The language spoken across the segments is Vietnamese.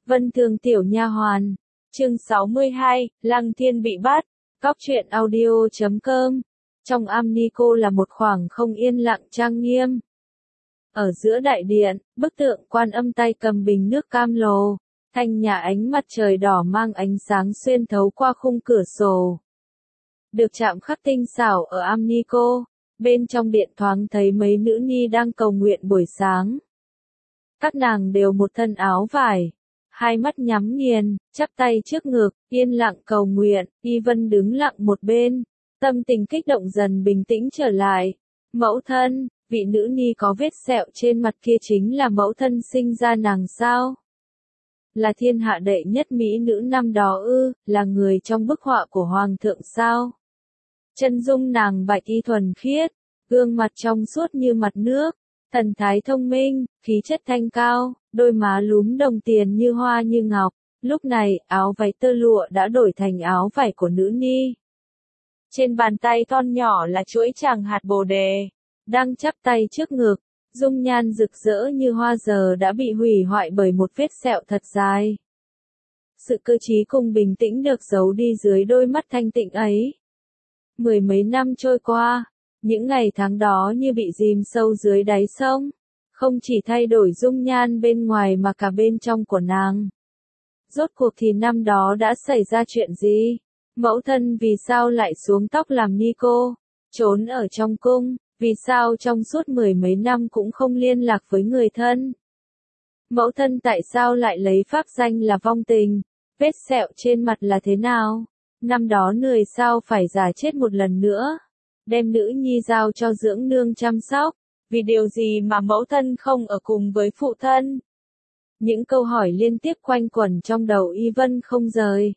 Vân Thường tiểu nha hoàn. Chương 62, Lăng Thiên bị bắt. Cóc truyện audio.com. Trong am ni cô là một khoảng không yên lặng trang nghiêm. Ở giữa đại điện, bức tượng Quan Âm tay cầm bình nước cam lồ, thanh nhã ánh mặt trời đỏ mang ánh sáng xuyên thấu qua khung cửa sổ. Được chạm khắc tinh xảo ở am ni cô, bên trong điện thoáng thấy mấy nữ ni đang cầu nguyện buổi sáng. Các nàng đều một thân áo vải, hai mắt nhắm nghiền, chắp tay trước ngực, yên lặng cầu nguyện. Y Vân đứng lặng một bên, tâm tình kích động dần bình tĩnh trở lại. Mẫu thân, vị nữ ni có vết sẹo trên mặt kia chính là mẫu thân sinh ra nàng sao? Là thiên hạ đệ nhất mỹ nữ năm đó ư, là người trong bức họa của hoàng thượng sao? Chân dung nàng bạch y thuần khiết, gương mặt trong suốt như mặt nước, thần thái thông minh, khí chất thanh cao, đôi má lúm đồng tiền như hoa như ngọc. Lúc này, áo váy tơ lụa đã đổi thành áo vải của nữ ni. Trên bàn tay thon nhỏ là chuỗi tràng hạt bồ đề, đang chắp tay trước ngực, dung nhan rực rỡ như hoa giờ đã bị hủy hoại bởi một vết sẹo thật dài. Sự cơ trí cùng bình tĩnh được giấu đi dưới đôi mắt thanh tịnh ấy. Mười mấy năm trôi qua, những ngày tháng đó như bị dìm sâu dưới đáy sông, không chỉ thay đổi dung nhan bên ngoài mà cả bên trong của nàng. Rốt cuộc thì năm đó đã xảy ra chuyện gì? Mẫu thân vì sao lại xuống tóc làm ni cô, trốn ở trong cung, vì sao trong suốt mười mấy năm cũng không liên lạc với người thân? Mẫu thân tại sao lại lấy pháp danh là vong tình? Vết sẹo trên mặt là thế nào? Năm đó người sao phải giả chết một lần nữa? Đem nữ nhi giao cho dưỡng nương chăm sóc, vì điều gì mà mẫu thân không ở cùng với phụ thân? Những câu hỏi liên tiếp quanh quẩn trong đầu Y Vân không rời.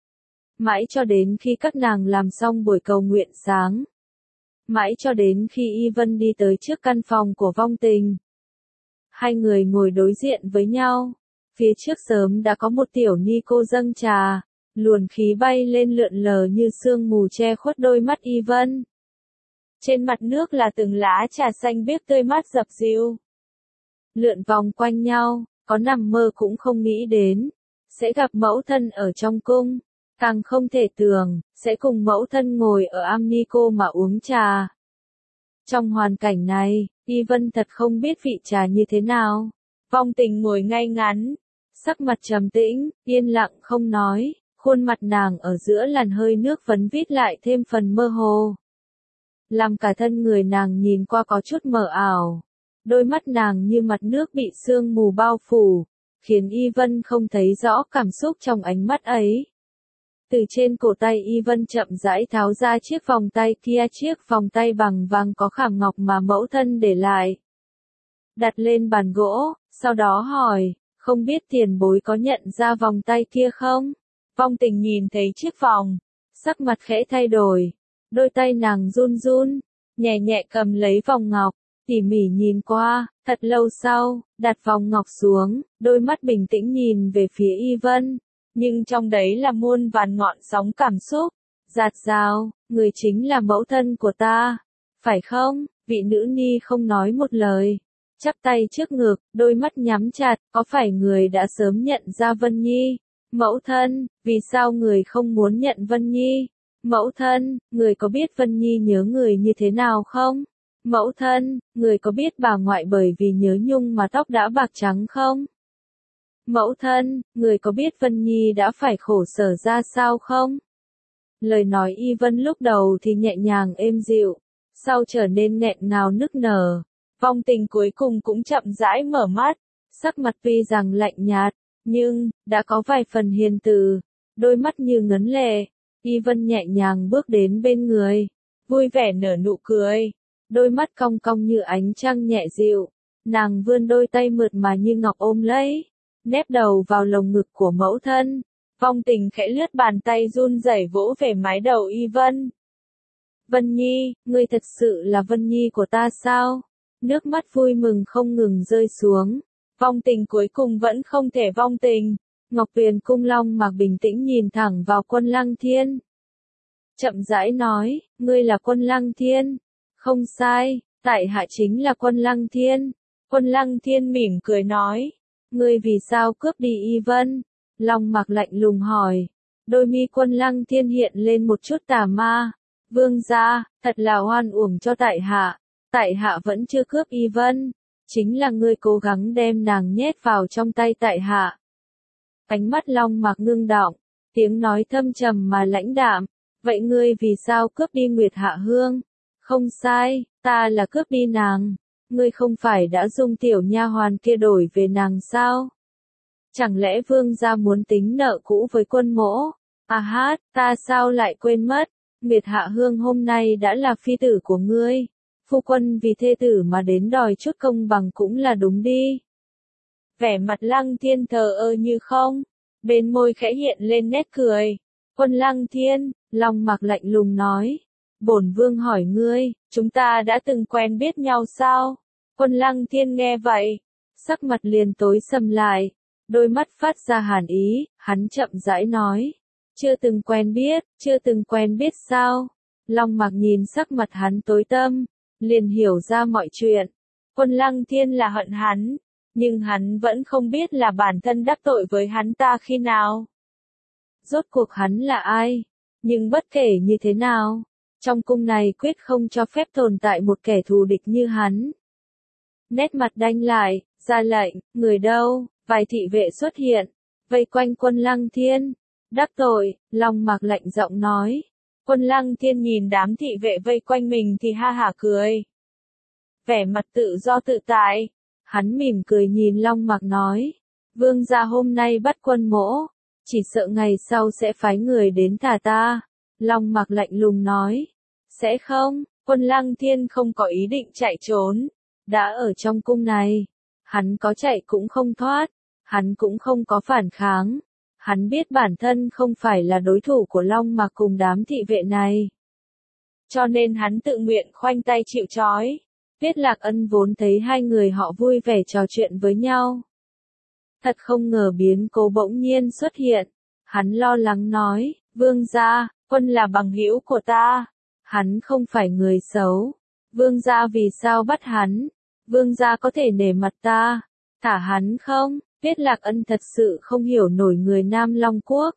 Mãi cho đến khi các nàng làm xong buổi cầu nguyện sáng. Mãi cho đến khi Y Vân đi tới trước căn phòng của vong tình. Hai người ngồi đối diện với nhau. Phía trước sớm đã có một tiểu ni cô dâng trà, luồn khí bay lên lượn lờ như sương mù che khuất đôi mắt Y Vân. Trên mặt nước là từng lá trà xanh biếc tươi mát dập dìu. Lượn vòng quanh nhau, có nằm mơ cũng không nghĩ đến. Sẽ gặp mẫu thân ở trong cung. Càng không thể tưởng, sẽ cùng mẫu thân ngồi ở am ni cô mà uống trà. Trong hoàn cảnh này, Y Vân thật không biết vị trà như thế nào. Vong tình ngồi ngay ngắn, sắc mặt trầm tĩnh, yên lặng không nói, khuôn mặt nàng ở giữa làn hơi nước vấn vít lại thêm phần mơ hồ. Làm cả thân người nàng nhìn qua có chút mờ ảo. Đôi mắt nàng như mặt nước bị sương mù bao phủ, khiến Y Vân không thấy rõ cảm xúc trong ánh mắt ấy. Từ trên cổ tay Y Vân chậm rãi tháo ra chiếc vòng tay kia, chiếc vòng tay bằng vàng có khảm ngọc mà mẫu thân để lại. Đặt lên bàn gỗ, sau đó hỏi, không biết tiền bối có nhận ra vòng tay kia không? Vong tình nhìn thấy chiếc vòng, sắc mặt khẽ thay đổi, đôi tay nàng run run, nhẹ nhẹ cầm lấy vòng ngọc, tỉ mỉ nhìn qua, thật lâu sau, đặt vòng ngọc xuống, đôi mắt bình tĩnh nhìn về phía Y Vân. Nhưng trong đấy là muôn vàn ngọn sóng cảm xúc, dạt dào, người chính là mẫu thân của ta, phải không? Vị nữ ni không nói một lời, chắp tay trước ngực, đôi mắt nhắm chặt, có phải người đã sớm nhận ra Vân Nhi? Mẫu thân, vì sao người không muốn nhận Vân Nhi? Mẫu thân, người có biết Vân Nhi nhớ người như thế nào không? Mẫu thân, người có biết bà ngoại bởi vì nhớ nhung mà tóc đã bạc trắng không? Mẫu thân, người có biết Vân Nhi đã phải khổ sở ra sao không? Lời nói Y Vân lúc đầu thì nhẹ nhàng êm dịu, sau trở nên nghẹn ngào nức nở. Vong tình cuối cùng cũng chậm rãi mở mắt, sắc mặt tuy rằng lạnh nhạt, nhưng đã có vài phần hiền từ, đôi mắt như ngấn lệ. Y Vân nhẹ nhàng bước đến bên người, vui vẻ nở nụ cười, đôi mắt cong cong như ánh trăng nhẹ dịu. Nàng vươn đôi tay mượt mà như ngọc ôm lấy, nép đầu vào lồng ngực của mẫu thân. Vong tình khẽ lướt bàn tay run rẩy vỗ về mái đầu Y Vân. Vân Nhi, ngươi thật sự là Vân Nhi của ta sao? Nước mắt vui mừng không ngừng rơi xuống. Vong tình cuối cùng vẫn không thể vong tình. Ngọc Tuyền Cung Long Mạc bình tĩnh nhìn thẳng vào Quân Lăng Thiên. Chậm rãi nói, ngươi là Quân Lăng Thiên. Không sai, tại hạ chính là Quân Lăng Thiên. Quân Lăng Thiên mỉm cười nói. Ngươi vì sao cướp đi Y Vân? Long Mặc lạnh lùng hỏi. Đôi mi Quân Lăng Thiên hiện lên một chút tà ma. Vương gia, thật là oan uổng cho tại hạ vẫn chưa cướp Y Vân. Chính là ngươi cố gắng đem nàng nhét vào trong tay tại hạ. Ánh mắt Long Mặc ngưng đọng, tiếng nói thâm trầm mà lãnh đạm. Vậy ngươi vì sao cướp đi Nguyệt Hạ Hương? Không sai, ta là cướp đi nàng. Ngươi không phải đã dung tiểu nha hoàn kia đổi về nàng sao? Chẳng lẽ vương gia muốn tính nợ cũ với Quân mỗ? À hát, ta sao lại quên mất? Nguyệt Hạ Hương hôm nay đã là phi tử của ngươi. Phu quân vì thê tử mà đến đòi chút công bằng cũng là đúng đi. Vẻ mặt Lăng Thiên thờ ơ như không, bên môi khẽ hiện lên nét cười. Quân Lăng Thiên, Long Mặc lạnh lùng nói. Bổn vương hỏi ngươi, chúng ta đã từng quen biết nhau sao? Quân Lăng Thiên nghe vậy, sắc mặt liền tối sầm lại, đôi mắt phát ra hàn ý, hắn chậm rãi nói. Chưa từng quen biết sao? Long Mặc nhìn sắc mặt hắn tối tăm, liền hiểu ra mọi chuyện. Quân Lăng Thiên là hận hắn, nhưng hắn vẫn không biết là bản thân đắc tội với hắn ta khi nào. Rốt cuộc hắn là ai? Nhưng bất kể như thế nào, trong cung này quyết không cho phép tồn tại một kẻ thù địch như hắn. Nét mặt đanh lại, ra lệnh, người đâu? Vài thị vệ xuất hiện, vây quanh Quân Lăng Thiên. Đắc tội, Long Mặc lạnh giọng nói. Quân Lăng Thiên nhìn đám thị vệ vây quanh mình thì ha hả cười. Vẻ mặt tự do tự tại, hắn mỉm cười nhìn Long Mặc nói. Vương gia hôm nay bắt Quân mỗ, chỉ sợ ngày sau sẽ phái người đến thả ta. Long Mặc lạnh lùng nói. Sẽ không, Quân Lăng Thiên không có ý định chạy trốn. Đã ở trong cung này, hắn có chạy cũng không thoát, hắn cũng không có phản kháng. Hắn biết bản thân không phải là đối thủ của Long Mặc cùng đám thị vệ này. Cho nên hắn tự nguyện khoanh tay chịu trói. Tiết Lạc Ân vốn thấy hai người họ vui vẻ trò chuyện với nhau. Thật không ngờ biến cố bỗng nhiên xuất hiện. Hắn lo lắng nói, vương gia, Quân là bằng hữu của ta. Hắn không phải người xấu. Vương gia vì sao bắt hắn? Vương gia có thể nể mặt ta, thả hắn không? Tiết Lạc Ân thật sự không hiểu nổi người Nam Long Quốc.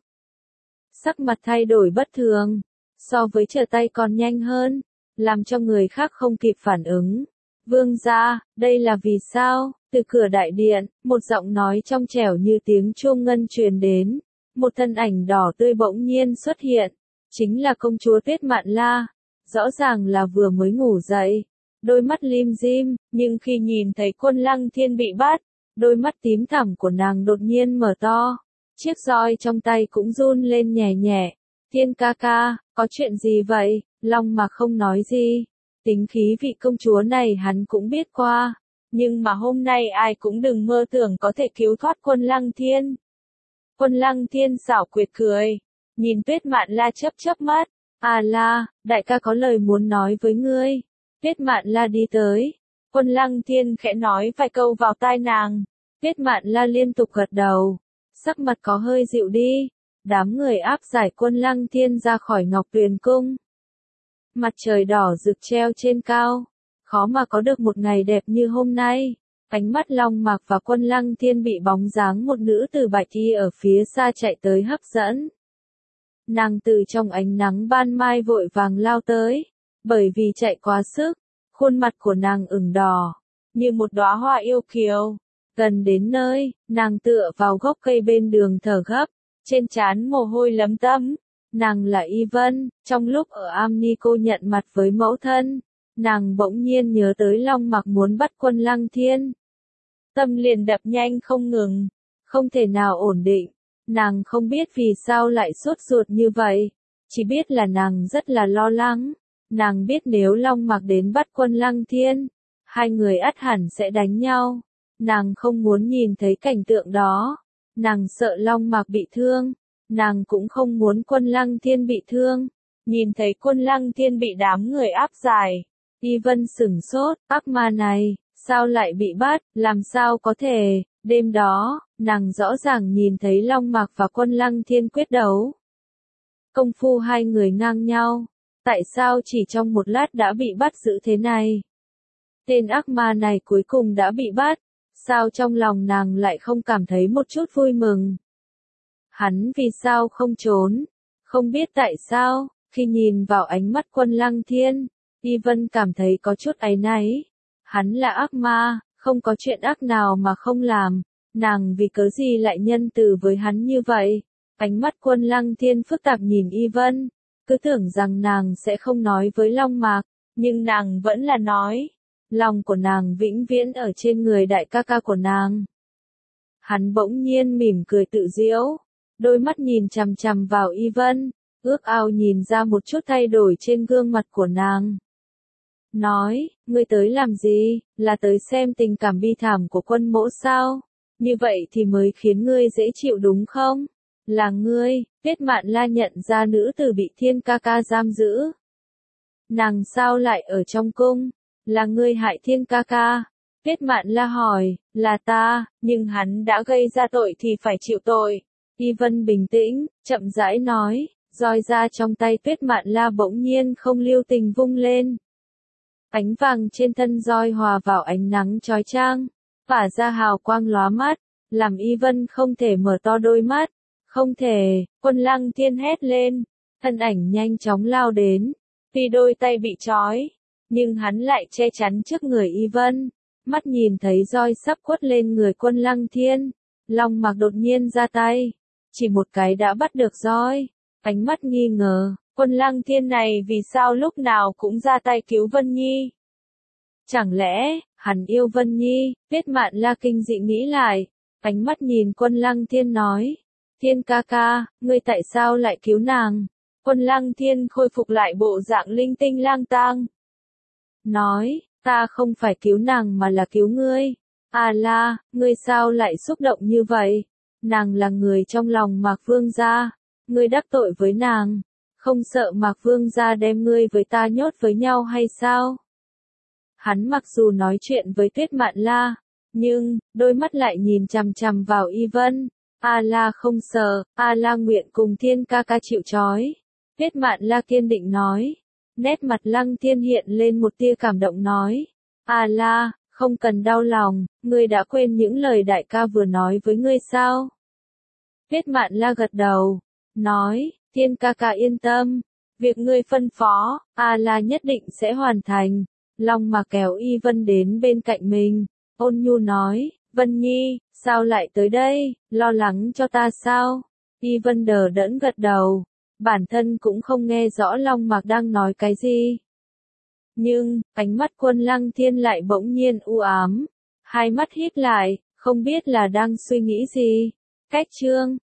Sắc mặt thay đổi bất thường, so với trở tay còn nhanh hơn, làm cho người khác không kịp phản ứng. Vương gia, đây là vì sao? Từ cửa đại điện, một giọng nói trong trẻo như tiếng chuông ngân truyền đến. Một thân ảnh đỏ tươi bỗng nhiên xuất hiện, chính là công chúa Tuyết Mạn La. Rõ ràng là vừa mới ngủ dậy, đôi mắt lim dim, nhưng khi nhìn thấy Quân Lăng Thiên bị bắt, đôi mắt tím thẳm của nàng đột nhiên mở to. Chiếc roi trong tay cũng run lên nhẹ nhẹ. Thiên ca ca, có chuyện gì vậy? Long Mặc không nói gì. Tính khí vị công chúa này hắn cũng biết qua. Nhưng mà hôm nay ai cũng đừng mơ tưởng có thể cứu thoát Quân Lăng Thiên. Quân Lăng Thiên xảo quyệt cười. Nhìn Tuyết Mạn La chớp chớp mắt. À La, đại ca có lời muốn nói với ngươi. Tuyết Mạn La đi tới. Quân Lăng Thiên khẽ nói vài câu vào tai nàng. Tuyết Mạn La liên tục gật đầu. Sắc mặt có hơi dịu đi. Đám người áp giải Quân Lăng Thiên ra khỏi Ngọc Tuyền Cung. Mặt trời đỏ rực treo trên cao. Khó mà có được một ngày đẹp như hôm nay. Ánh mắt Long Mặc và Quân Lăng Thiên bị bóng dáng một nữ tử bạch y ở phía xa chạy tới hấp dẫn. Nàng từ trong ánh nắng ban mai vội vàng lao tới. Bởi vì chạy quá sức, khuôn mặt của nàng ửng đỏ, như một đóa hoa yêu kiều. Gần đến nơi, nàng tựa vào gốc cây bên đường thở gấp, trên trán mồ hôi lấm tấm. Nàng là Y Vân, trong lúc ở Amnico nhận mặt với mẫu thân, nàng bỗng nhiên nhớ tới Long Mặc muốn bắt Quân Lăng Thiên. Tâm liền đập nhanh không ngừng, không thể nào ổn định. Nàng không biết vì sao lại sốt ruột như vậy, chỉ biết là nàng rất là lo lắng. Nàng biết nếu Long Mặc đến bắt Quân Lăng Thiên, hai người ắt hẳn sẽ đánh nhau. Nàng không muốn nhìn thấy cảnh tượng đó. Nàng sợ Long Mặc bị thương. Nàng cũng không muốn Quân Lăng Thiên bị thương. Nhìn thấy Quân Lăng Thiên bị đám người áp giải, Y Vân sửng sốt, ác ma này, sao lại bị bắt, làm sao có thể? Đêm đó, nàng rõ ràng nhìn thấy Long Mặc và Quân Lăng Thiên quyết đấu. Công phu hai người ngang nhau. Tại sao chỉ trong một lát đã bị bắt giữ thế này? Tên ác ma này cuối cùng đã bị bắt. sao trong lòng nàng lại không cảm thấy một chút vui mừng? Hắn vì sao không trốn? Không biết tại sao, khi nhìn vào ánh mắt Quân Lăng Thiên, Y Vân cảm thấy có chút áy náy. Hắn là ác ma, không có chuyện ác nào mà không làm, nàng vì cớ gì lại nhân từ với hắn như vậy? Ánh mắt Quân Lăng Thiên phức tạp nhìn Y Vân, cứ tưởng rằng nàng sẽ không nói với Long Mạc, nhưng nàng vẫn là nói. Lòng của nàng vĩnh viễn ở trên người đại ca ca của nàng. Hắn bỗng nhiên mỉm cười tự giễu, đôi mắt nhìn chằm chằm vào Y Vân, ước ao nhìn ra một chút thay đổi trên gương mặt của nàng. Nói, ngươi tới làm gì, là tới xem tình cảm bi thảm của Quân mỗ sao? Như vậy thì mới khiến ngươi dễ chịu đúng không? Là ngươi, Tuyết Mạn La nhận ra nữ tử bị Thiên ca ca giam giữ. Nàng sao lại ở trong cung? Là ngươi hại Thiên ca ca. Tuyết Mạn La hỏi, là ta, nhưng hắn đã gây ra tội thì phải chịu tội. Y Vân bình tĩnh, chậm rãi nói, roi ra trong tay Tuyết Mạn La bỗng nhiên không lưu tình vung lên. Ánh vàng trên thân roi hòa vào ánh nắng chói chang, phả ra hào quang lóa mắt, làm Y Vân không thể mở to đôi mắt. Không thể, Quân Lăng Thiên hét lên, thân ảnh nhanh chóng lao đến, tuy đôi tay bị trói, nhưng hắn lại che chắn trước người Y Vân. Mắt nhìn thấy roi sắp quất lên người Quân Lăng Thiên, Long Mạc đột nhiên ra tay, chỉ một cái đã bắt được roi. Ánh mắt nghi ngờ, Quân Lăng Thiên này vì sao lúc nào cũng ra tay cứu Vân Nhi? Chẳng lẽ, hắn yêu Vân Nhi? Tuyết Mạn La kinh dị nghĩ lại, ánh mắt nhìn Quân Lăng Thiên nói, Thiên ca ca, ngươi tại sao lại cứu nàng? Quân Lăng Thiên khôi phục lại bộ dạng linh tinh lang tang. Nói, ta không phải cứu nàng mà là cứu ngươi. À la, ngươi sao lại xúc động như vậy? Nàng là người trong lòng Mạc Vương gia, ngươi đắc tội với nàng, không sợ Mạc Vương gia đem ngươi với ta nhốt với nhau hay sao? Hắn mặc dù nói chuyện với Tuyết Mạn La, nhưng đôi mắt lại nhìn chằm chằm vào Y Vân. A La không sợ, A La nguyện cùng Thiên ca ca chịu trói. Tuyết Mạn La kiên định nói. Nét mặt Lăng Thiên hiện lên một tia cảm động nói. A La, không cần đau lòng, ngươi đã quên những lời đại ca vừa nói với ngươi sao? Tuyết Mạn La gật đầu, nói, Thiên ca ca yên tâm, việc ngươi phân phó, A La nhất định sẽ hoàn thành. Long Mạc kéo Y Vân đến bên cạnh mình, ôn nhu nói, Vân Nhi, sao lại tới đây, lo lắng cho ta sao? Y Vân đờ đẫn gật đầu, bản thân cũng không nghe rõ Long Mạc đang nói cái gì. Nhưng, ánh mắt Quân Lăng Thiên lại bỗng nhiên u ám, hai mắt híp lại, không biết là đang suy nghĩ gì. Cách chương